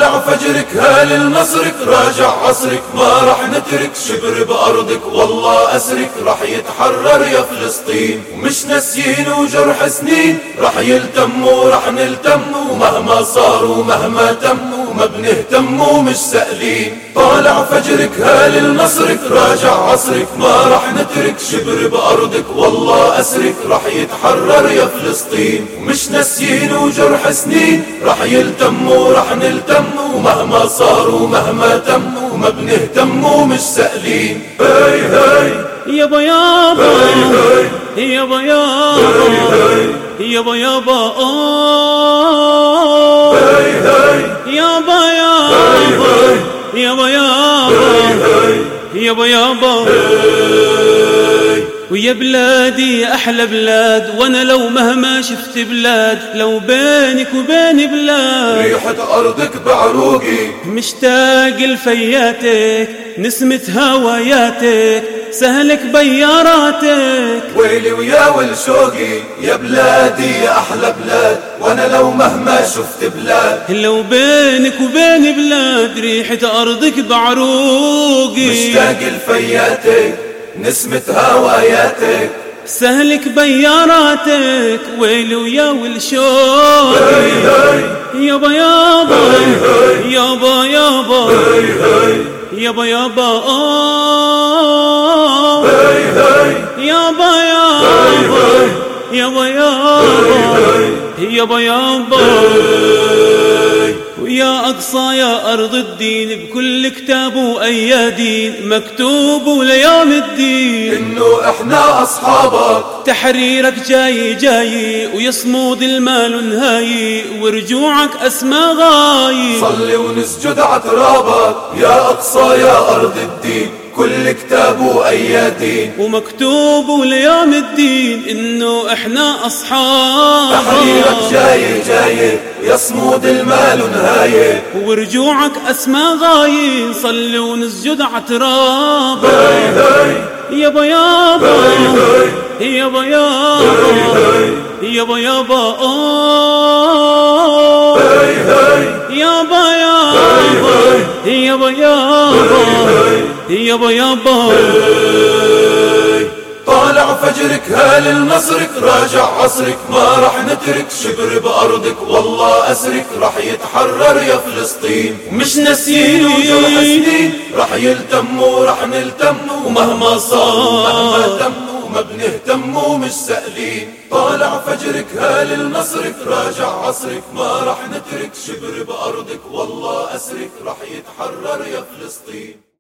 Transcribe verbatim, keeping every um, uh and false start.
طالع فجرك هال نصرك، راجع عصرك ما رح نترك، شبر بأرضك والله أسرك، رح يتحرر يا فلسطين. ومش ناسيين وجرح سنين، رح يلتم ورح نلتم، ومهما صار ومهما تم ما بنهتم ومش سائلين. طالع فجرك هال نصرك، راجع عصرك ما رح نترك، شبر بأرضك والله أسرك، رح يتحرر يا فلسطين. ومش ناسيين وجرح سنين، رح يلتم ورح نلتم، ومهما صار ومهما تم وما بنهتم ومش سائلين. هاي هاي يابا يابا هاي هاي يابا يابا يابا يابا هاي هاي يابا يابا يابا يابا يابا يابا. ويا بلادي يا أحلى بلاد، وأنا لو مهما شفت بلاد، لو بينك وبيني بلاد، ريحة أرضك بعروقي مشتاق لفياتك، نسمة هواياتك، سهلك بياراتك. ويلي ويا والشوقي يا بلادي يا أحلى بلاد، وأنا لو مهما شفت بلاد، لو بينك وبيني بلاد، ريحة أرضك بعروقي، مشتاق لفياتك، نسمة هواياتك، سهلك بياراتك. ويلي ويا والشوق هاي هاي يابا يابا هاي يابا يابا هاي هاي يابا يابا هاي هاي يابا يابا يابا يابا يابا يابا. ويا أقصى يا أرض الدين، بكل كتاب وأيادين مكتوب ليوم الدين، إنه إحنا أصحابك، تحريرك جاي جاي، ويصمود المال نهاي، ورجوعك أسمى غاي. صلي ونسجد عترابك يا أقصى يا أرض الدين، كل كتاب وأيادين ومكتوب ليوم الدين، إنه إحنا أصحاب. تحريرك جاي جاي، يصمود المال نهاية، ورجوعك أسمى غاية. صلي ونسجد عتراب هاي هاي يابا يابا هاي يابا يابا هاي يابا يابا هاي هاي يابا يابا يابا يابا يابا يابا. طالع فجرك هال نصرك، راجع عصرك ما رح نترك، شبر بأرضك والله أسرك، رح يتحرر يا فلسطين. مش ناسيين وجرح سنين، رح يلتم ورح نلتم، ومهما صار ومهما تم وما بنهتم ومش سائلين. طالع فجرك هال نصرك، راجع عصرك ما رح نترك، شبر بأرضك والله أسرك، رح يتحرر يا فلسطين.